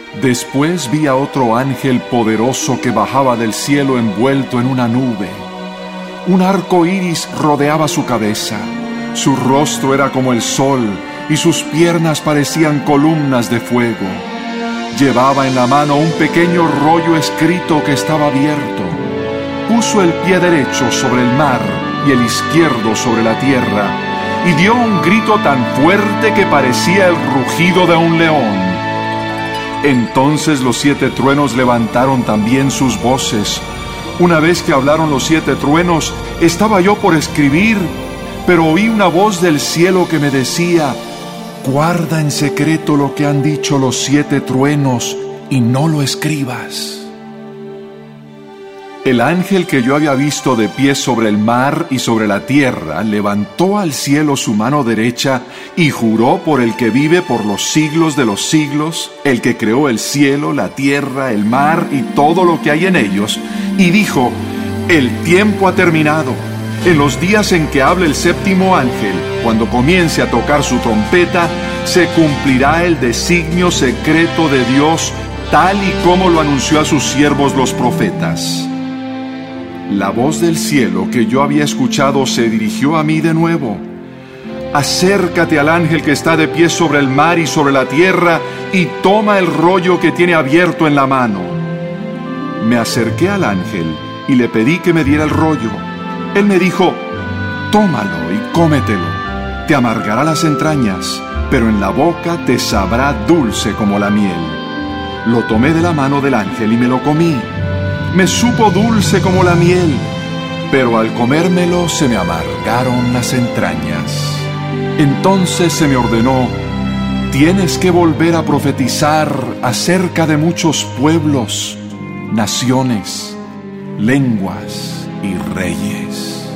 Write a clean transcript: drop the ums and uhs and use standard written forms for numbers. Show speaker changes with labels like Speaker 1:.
Speaker 1: Después vi a otro ángel poderoso que bajaba del cielo envuelto en una nube. Un arco iris rodeaba su cabeza. Su rostro era como el sol y sus piernas parecían columnas de fuego. Llevaba en la mano un pequeño rollo escrito que estaba abierto. Puso el pie derecho sobre el mar y el izquierdo sobre la tierra, y dio un grito tan fuerte que parecía el rugido de un león. Entonces los 7 truenos levantaron también sus voces. Una vez que hablaron los 7 truenos, estaba yo por escribir, pero oí una voz del cielo que me decía: guarda en secreto lo que han dicho los 7 truenos y no lo escribas. El ángel que yo había visto de pie sobre el mar y sobre la tierra levantó al cielo su mano derecha y juró por el que vive por los siglos de los siglos, el que creó el cielo, la tierra, el mar y todo lo que hay en ellos, y dijo: el tiempo ha terminado. En los días en que hable el 7º ángel, cuando comience a tocar su trompeta, se cumplirá el designio secreto de Dios, tal y como lo anunció a sus siervos los profetas. La voz del cielo que yo había escuchado se dirigió a mí de nuevo: acércate al ángel que está de pie sobre el mar y sobre la tierra y toma el rollo que tiene abierto en la mano. Me acerqué al ángel y le pedí que me diera el rollo. Él me dijo: tómalo y cómetelo. Te amargará las entrañas, pero en la boca te sabrá dulce como la miel. Lo tomé de la mano del ángel y me lo comí. Me supo dulce como la miel, pero al comérmelo se me amargaron las entrañas. Entonces se me ordenó: tienes que volver a profetizar acerca de muchos pueblos, naciones, lenguas y reyes.